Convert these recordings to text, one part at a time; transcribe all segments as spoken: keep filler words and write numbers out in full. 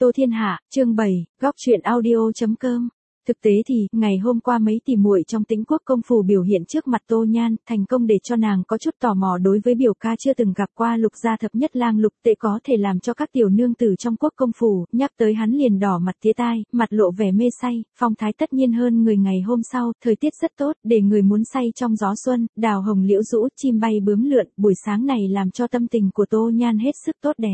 Tô Thiên Hạ, chương bảy, góc truyện audio.com. Thực tế thì, ngày hôm qua mấy tỷ muội trong Tĩnh Quốc công phủ biểu hiện trước mặt Tô Nhan, thành công để cho nàng có chút tò mò đối với biểu ca chưa từng gặp qua Lục gia thập nhất lang Lục Tệ có thể làm cho các tiểu nương tử trong quốc công phủ, nhắc tới hắn liền đỏ mặt tía tai, mặt lộ vẻ mê say, phong thái tất nhiên hơn người ngày hôm sau, thời tiết rất tốt, để người muốn say trong gió xuân, đào hồng liễu rũ, chim bay bướm lượn, buổi sáng này làm cho tâm tình của Tô Nhan hết sức tốt đẹp.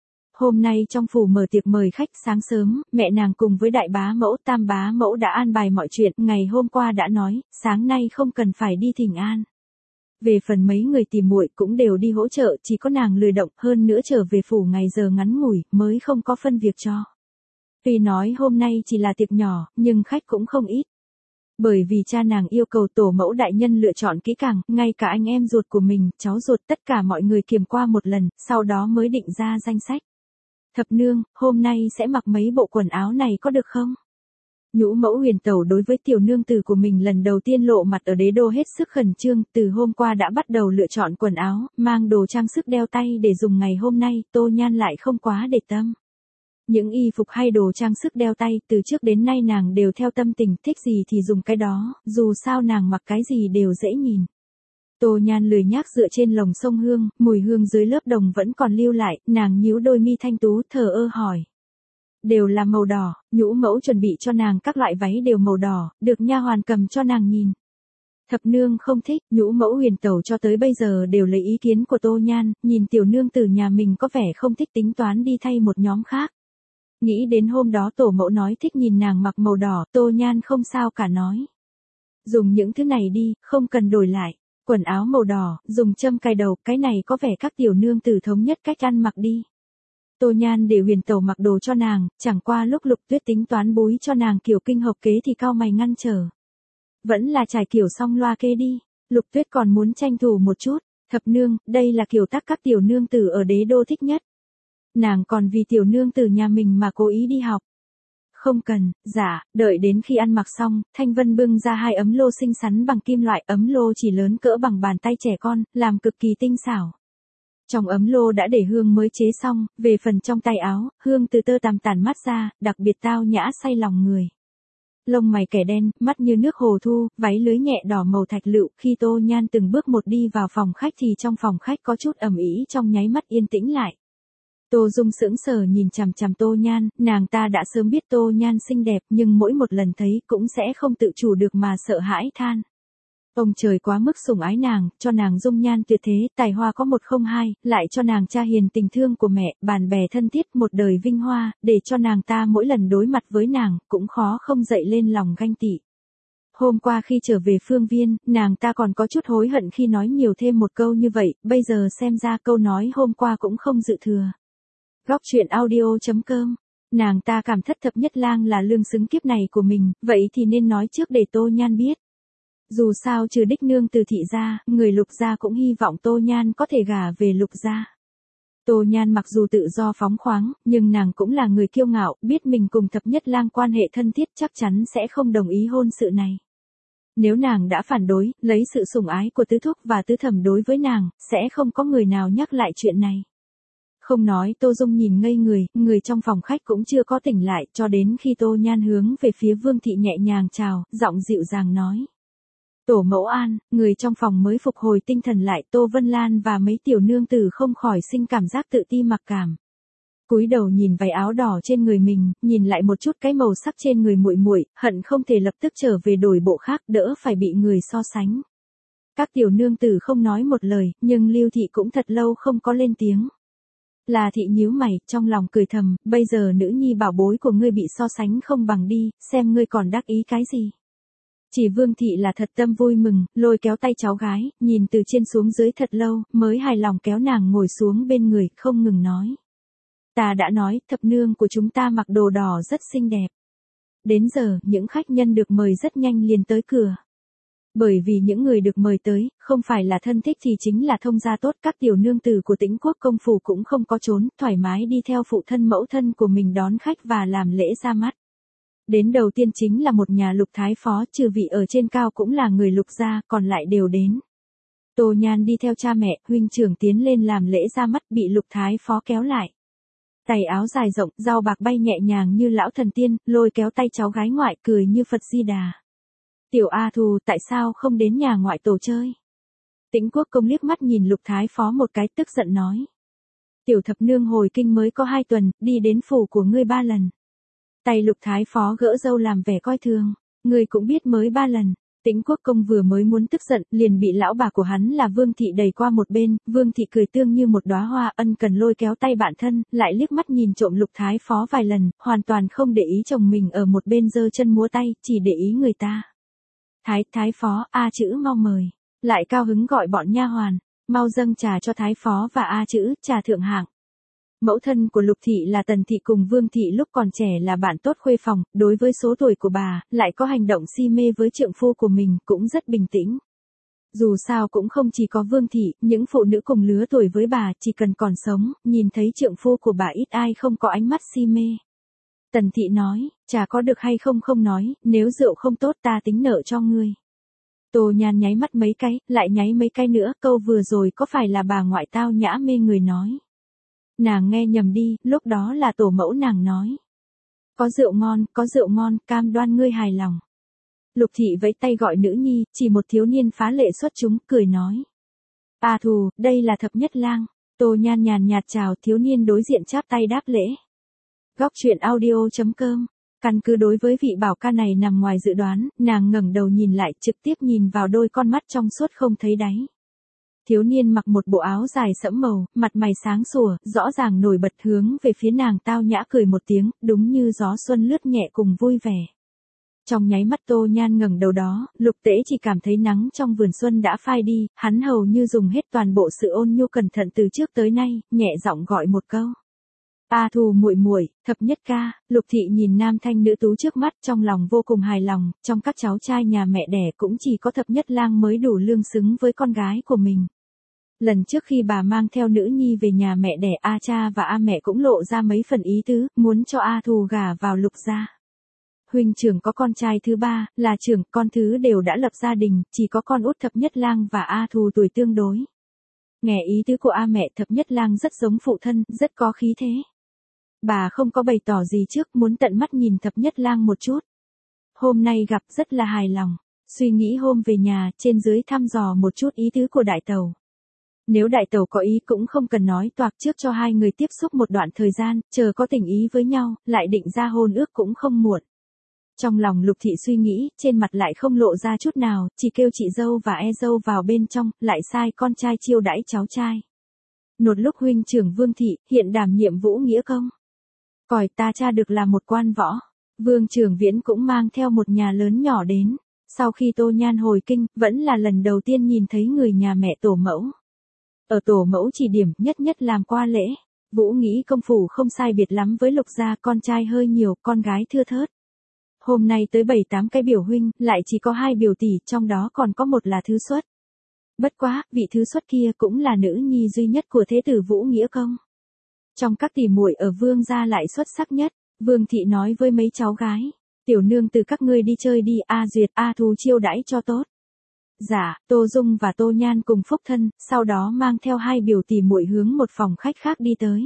Hôm nay trong phủ mở tiệc mời khách sáng sớm, mẹ nàng cùng với đại bá mẫu tam bá mẫu đã an bài mọi chuyện, ngày hôm qua đã nói, sáng nay không cần phải đi thỉnh an. Về phần mấy người tìm muội cũng đều đi hỗ trợ, chỉ có nàng lười động, hơn nữa trở về phủ ngày giờ ngắn ngủi, mới không có phân việc cho. Tuy nói hôm nay chỉ là tiệc nhỏ, nhưng khách cũng không ít. Bởi vì cha nàng yêu cầu tổ mẫu đại nhân lựa chọn kỹ càng, ngay cả anh em ruột của mình, cháu ruột tất cả mọi người kiểm qua một lần, sau đó mới định ra danh sách. Thập nương, hôm nay sẽ mặc mấy bộ quần áo này có được không? Nhũ mẫu Huyền Tẩu đối với tiểu nương tử của mình lần đầu tiên lộ mặt ở đế đô hết sức khẩn trương, từ hôm qua đã bắt đầu lựa chọn quần áo, mang đồ trang sức đeo tay để dùng ngày hôm nay, Tô Nhan lại không quá để tâm. Những y phục hay đồ trang sức đeo tay, từ trước đến nay nàng đều theo tâm tình, thích gì thì dùng cái đó, dù sao nàng mặc cái gì đều dễ nhìn. Tô Nhan lười nhác dựa trên lồng sông hương, mùi hương dưới lớp đồng vẫn còn lưu lại, nàng nhíu đôi mi thanh tú thờ ơ hỏi. Đều là màu đỏ, nhũ mẫu chuẩn bị cho nàng các loại váy đều màu đỏ, được nha hoàn cầm cho nàng nhìn. Thập nương không thích, nhũ mẫu Huyền Tẩu cho tới bây giờ đều lấy ý kiến của Tô Nhan, nhìn tiểu nương tử nhà mình có vẻ không thích tính toán đi thay một nhóm khác. Nghĩ đến hôm đó tổ mẫu nói thích nhìn nàng mặc màu đỏ, Tô Nhan không sao cả nói. Dùng những thứ này đi, không cần đổi lại. Quần áo màu đỏ, dùng châm cài đầu, cái này có vẻ các tiểu nương tử thống nhất cách ăn mặc đi. Tô Nhan để Huyền Tẩu mặc đồ cho nàng, chẳng qua lúc Lục Tuyết tính toán búi cho nàng kiểu kinh hộc kế thì cao mày ngăn trở. Vẫn là trải kiểu song loa kê đi, Lục Tuyết còn muốn tranh thủ một chút, thập nương, đây là kiểu tắc các tiểu nương tử ở đế đô thích nhất. Nàng còn vì tiểu nương tử nhà mình mà cố ý đi học. Không cần, dạ, đợi đến khi ăn mặc xong, Thanh Vân bưng ra hai ấm lô xinh xắn bằng kim loại, ấm lô chỉ lớn cỡ bằng bàn tay trẻ con, làm cực kỳ tinh xảo. Trong ấm lô đã để hương mới chế xong, về phần trong tay áo, hương từ tơ tằm tản mắt ra, đặc biệt tao nhã say lòng người. Lông mày kẻ đen, mắt như nước hồ thu, váy lưới nhẹ đỏ màu thạch lựu, khi Tô Nhan từng bước một đi vào phòng khách thì trong phòng khách có chút ầm ĩ, trong nháy mắt yên tĩnh lại. Tô Dung sững sờ nhìn chằm chằm Tô Nhan, nàng ta đã sớm biết Tô Nhan xinh đẹp nhưng mỗi một lần thấy cũng sẽ không tự chủ được mà sợ hãi than. Ông trời quá mức sủng ái nàng, cho nàng dung nhan tuyệt thế, tài hoa có một không hai, lại cho nàng cha hiền tình thương của mẹ, bạn bè thân thiết một đời vinh hoa, để cho nàng ta mỗi lần đối mặt với nàng, cũng khó không dậy lên lòng ganh tị. Hôm qua khi trở về Phương Viên, nàng ta còn có chút hối hận khi nói nhiều thêm một câu như vậy, bây giờ xem ra câu nói hôm qua cũng không dự thừa. Góc truyện audio.com. Nàng ta cảm thất thập nhất lang là lương xứng kiếp này của mình, vậy thì nên nói trước để Tô Nhan biết. Dù sao trừ đích nương từ thị gia, người Lục gia cũng hy vọng Tô Nhan có thể gả về Lục gia. Tô Nhan mặc dù tự do phóng khoáng, nhưng nàng cũng là người kiêu ngạo, biết mình cùng thập nhất lang quan hệ thân thiết chắc chắn sẽ không đồng ý hôn sự này. Nếu nàng đã phản đối, lấy sự sủng ái của tứ thúc và tứ thẩm đối với nàng, sẽ không có người nào nhắc lại chuyện này. Không nói Tô Dung nhìn ngây người, người trong phòng khách cũng chưa có tỉnh lại, cho đến khi Tô Nhan hướng về phía Vương Thị nhẹ nhàng chào, giọng dịu dàng nói. Tổ mẫu an, người trong phòng mới phục hồi tinh thần lại, Tô Vân Lan và mấy tiểu nương tử không khỏi sinh cảm giác tự ti mặc cảm. Cúi đầu nhìn váy áo đỏ trên người mình, nhìn lại một chút cái màu sắc trên người muội muội, hận không thể lập tức trở về đổi bộ khác, đỡ phải bị người so sánh. Các tiểu nương tử không nói một lời, nhưng Lưu Thị cũng thật lâu không có lên tiếng. Là Thị nhíu mày, trong lòng cười thầm, bây giờ nữ nhi bảo bối của ngươi bị so sánh không bằng đi, xem ngươi còn đắc ý cái gì. Chỉ Vương Thị là thật tâm vui mừng, lôi kéo tay cháu gái, nhìn từ trên xuống dưới thật lâu, mới hài lòng kéo nàng ngồi xuống bên người, không ngừng nói. Ta đã nói, thập nương của chúng ta mặc đồ đỏ rất xinh đẹp. Đến giờ, những khách nhân được mời rất nhanh liền tới cửa. Bởi vì những người được mời tới, không phải là thân thích thì chính là thông gia tốt, các tiểu nương tử của Tĩnh Quốc công phủ cũng không có trốn, thoải mái đi theo phụ thân mẫu thân của mình đón khách và làm lễ ra mắt. Đến đầu tiên chính là một nhà Lục thái phó, trừ vị ở trên cao cũng là người Lục gia, còn lại đều đến. Tô Nhan đi theo cha mẹ, huynh trưởng tiến lên làm lễ ra mắt, bị Lục thái phó kéo lại. Tay áo dài rộng, dao bạc bay nhẹ nhàng như lão thần tiên, lôi kéo tay cháu gái ngoại cười như Phật Di Đà. Tiểu A Thù, tại sao không đến nhà ngoại tổ chơi? Tĩnh Quốc Công liếc mắt nhìn Lục Thái Phó một cái, tức giận nói. Tiểu thập nương hồi kinh mới có hai tuần, đi đến phủ của ngươi ba lần. Tay Lục Thái Phó gỡ râu làm vẻ coi thường. Ngươi cũng biết mới ba lần. Tĩnh Quốc Công vừa mới muốn tức giận, liền bị lão bà của hắn là Vương Thị đẩy qua một bên, Vương Thị cười tươi như một đóa hoa, ân cần lôi kéo tay bạn thân, lại liếc mắt nhìn trộm Lục Thái Phó vài lần, hoàn toàn không để ý chồng mình ở một bên giơ chân múa tay, chỉ để ý người ta. Thái, Thái Phó, A Chữ mau mời. Lại cao hứng gọi bọn nha hoàn, mau dâng trà cho Thái Phó và A Chữ, trà thượng hạng. Mẫu thân của Lục Thị là Tần Thị cùng Vương Thị lúc còn trẻ là bạn tốt khuê phòng, đối với số tuổi của bà, lại có hành động si mê với trượng phu của mình, cũng rất bình tĩnh. Dù sao cũng không chỉ có Vương Thị, những phụ nữ cùng lứa tuổi với bà, chỉ cần còn sống, nhìn thấy trượng phu của bà ít ai không có ánh mắt si mê. Tần Thị nói, trà có được hay không không nói, nếu rượu không tốt ta tính nợ cho ngươi. Tô Nhan nháy mắt mấy cái, lại nháy mấy cái nữa, câu vừa rồi có phải là bà ngoại tao nhã mê người nói. Nàng nghe nhầm đi, lúc đó là tổ mẫu nàng nói. Có rượu ngon, có rượu ngon, cam đoan ngươi hài lòng. Lục Thị vẫy tay gọi nữ nhi, chỉ một thiếu niên phá lệ xuất chúng, cười nói. A Thù, đây là thập nhất lang. Tô Nhan nhàn nhạt chào, thiếu niên đối diện chắp tay đáp lễ. Góc truyện audio chấm com. Căn cứ đối với vị bảo ca này nằm ngoài dự đoán, nàng ngẩng đầu nhìn lại, trực tiếp nhìn vào đôi con mắt trong suốt không thấy đáy. Thiếu niên mặc một bộ áo dài sẫm màu, mặt mày sáng sủa, rõ ràng nổi bật hướng về phía nàng tao nhã cười một tiếng, đúng như gió xuân lướt nhẹ cùng vui vẻ. Trong nháy mắt Tô Nhan ngẩng đầu đó, Lục Tễ chỉ cảm thấy nắng trong vườn xuân đã phai đi, hắn hầu như dùng hết toàn bộ sự ôn nhu cẩn thận từ trước tới nay, nhẹ giọng gọi một câu. A Thù muội muội, thập nhất ca. Lục Thị nhìn nam thanh nữ tú trước mắt, trong lòng vô cùng hài lòng, trong các cháu trai nhà mẹ đẻ cũng chỉ có thập nhất lang mới đủ lương xứng với con gái của mình. Lần trước khi bà mang theo nữ nhi về nhà mẹ đẻ, A cha và A mẹ cũng lộ ra mấy phần ý tứ, muốn cho A Thù gả vào Lục gia. Huynh trưởng có con trai thứ ba, là trưởng, con thứ đều đã lập gia đình, chỉ có con út thập nhất lang và A Thù tuổi tương đối. Nghe ý tứ của A mẹ, thập nhất lang rất giống phụ thân, rất có khí thế. Bà không có bày tỏ gì trước, muốn tận mắt nhìn thập nhất lang một chút. Hôm nay gặp rất là hài lòng, suy nghĩ hôm về nhà, trên dưới thăm dò một chút ý tứ của đại tẩu. Nếu đại tẩu có ý cũng không cần nói toạc trước cho hai người tiếp xúc một đoạn thời gian, chờ có tình ý với nhau, lại định ra hôn ước cũng không muộn. Trong lòng Lục Thị suy nghĩ, trên mặt lại không lộ ra chút nào, chỉ kêu chị dâu và e dâu vào bên trong, lại sai con trai chiêu đãi cháu trai. Nột lúc huynh trưởng Vương Thị, hiện đảm nhiệm Vũ Nghĩa Công. Còi ta cha được là một quan võ. Vương Trường Viễn cũng mang theo một nhà lớn nhỏ đến. Sau khi Tô Nhan hồi kinh, vẫn là lần đầu tiên nhìn thấy người nhà mẹ tổ mẫu. Ở tổ mẫu chỉ điểm nhất nhất làm qua lễ. Vũ Nghĩ công phủ không sai biệt lắm với Lục gia, con trai hơi nhiều, con gái thưa thớt. Hôm nay tới bảy tám cái biểu huynh, lại chỉ có hai biểu tỷ, trong đó còn có một là thứ xuất. Bất quá, vị thứ xuất kia cũng là nữ nhi duy nhất của thế tử Vũ Nghĩa Công. Trong các tỷ muội ở Vương gia lại xuất sắc nhất, Vương Thị nói với mấy cháu gái, tiểu nương từ các ngươi đi chơi đi, A Duyệt, A Thù chiêu đãi cho tốt. Dạ, Tô Dung và Tô Nhan cùng phúc thân, sau đó mang theo hai biểu tỷ muội hướng một phòng khách khác đi tới.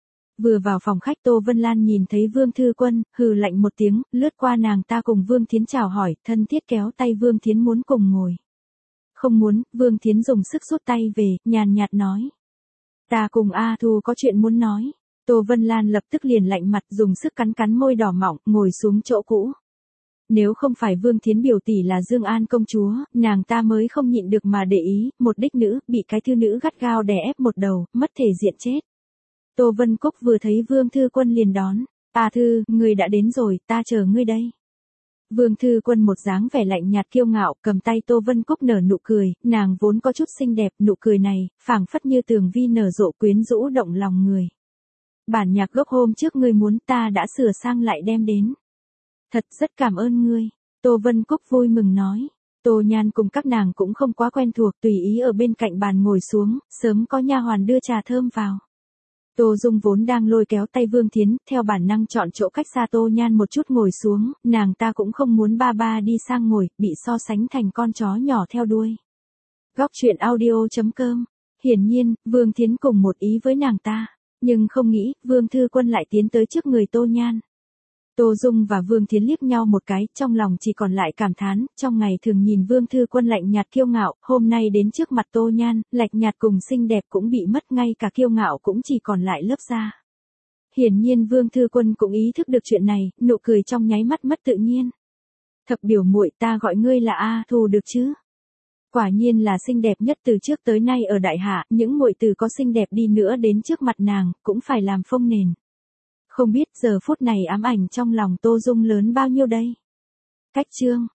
Vừa vào phòng khách Tô Vân Lan nhìn thấy Vương Thư Quân, hừ lạnh một tiếng, lướt qua nàng ta cùng Vương Thiến chào hỏi, thân thiết kéo tay Vương Thiến muốn cùng ngồi. Không muốn, Vương Thiến dùng sức rút tay về, nhàn nhạt nói. Ta cùng A Thù có chuyện muốn nói. Tô Vân Lan lập tức liền lạnh mặt, dùng sức cắn cắn môi đỏ mọng, ngồi xuống chỗ cũ. Nếu không phải Vương Thiến biểu tỷ là Dương An công chúa, nàng ta mới không nhịn được mà để ý, một đích nữ, bị cái thư nữ gắt gao đè ép một đầu, mất thể diện chết. Tô Vân Cúc vừa thấy Vương Thư Quân liền đón. A Thư, ngươi đã đến rồi, ta chờ ngươi đây. Vương Thư Quân một dáng vẻ lạnh nhạt kiêu ngạo, cầm tay Tô Vân Cúc nở nụ cười, nàng vốn có chút xinh đẹp, nụ cười này, phảng phất như tường vi nở rộ quyến rũ động lòng người. Bản nhạc gốc hôm trước ngươi muốn ta đã sửa sang lại đem đến. Thật rất cảm ơn ngươi. Tô Vân Cúc vui mừng nói. Tô Nhan cùng các nàng cũng không quá quen thuộc, tùy ý ở bên cạnh bàn ngồi xuống, sớm có nha hoàn đưa trà thơm vào. Tô Dung vốn đang lôi kéo tay Vương Thiến, theo bản năng chọn chỗ cách xa Tô Nhan một chút ngồi xuống, nàng ta cũng không muốn ba ba đi sang ngồi, bị so sánh thành con chó nhỏ theo đuôi. Góc truyện audio chấm com. Hiển nhiên, Vương Thiến cùng một ý với nàng ta. Nhưng không nghĩ, Vương Thư Quân lại tiến tới trước người Tô Nhan. Tô Dung và Vương Thiến liếc nhau một cái, trong lòng chỉ còn lại cảm thán, trong ngày thường nhìn Vương Thư Quân lạnh nhạt kiêu ngạo, hôm nay đến trước mặt Tô Nhan, lạnh nhạt cùng xinh đẹp cũng bị mất, ngay cả kiêu ngạo cũng chỉ còn lại lớp da. Hiển nhiên Vương Thư Quân cũng ý thức được chuyện này, nụ cười trong nháy mắt mất tự nhiên. Thập biểu muội, ta gọi ngươi là A Thù được chứ? Quả nhiên là xinh đẹp nhất từ trước tới nay ở đại hạ, những muội tử có xinh đẹp đi nữa đến trước mặt nàng, cũng phải làm phông nền. Không biết giờ phút này ám ảnh trong lòng Tô Dung lớn bao nhiêu đây? Cách chương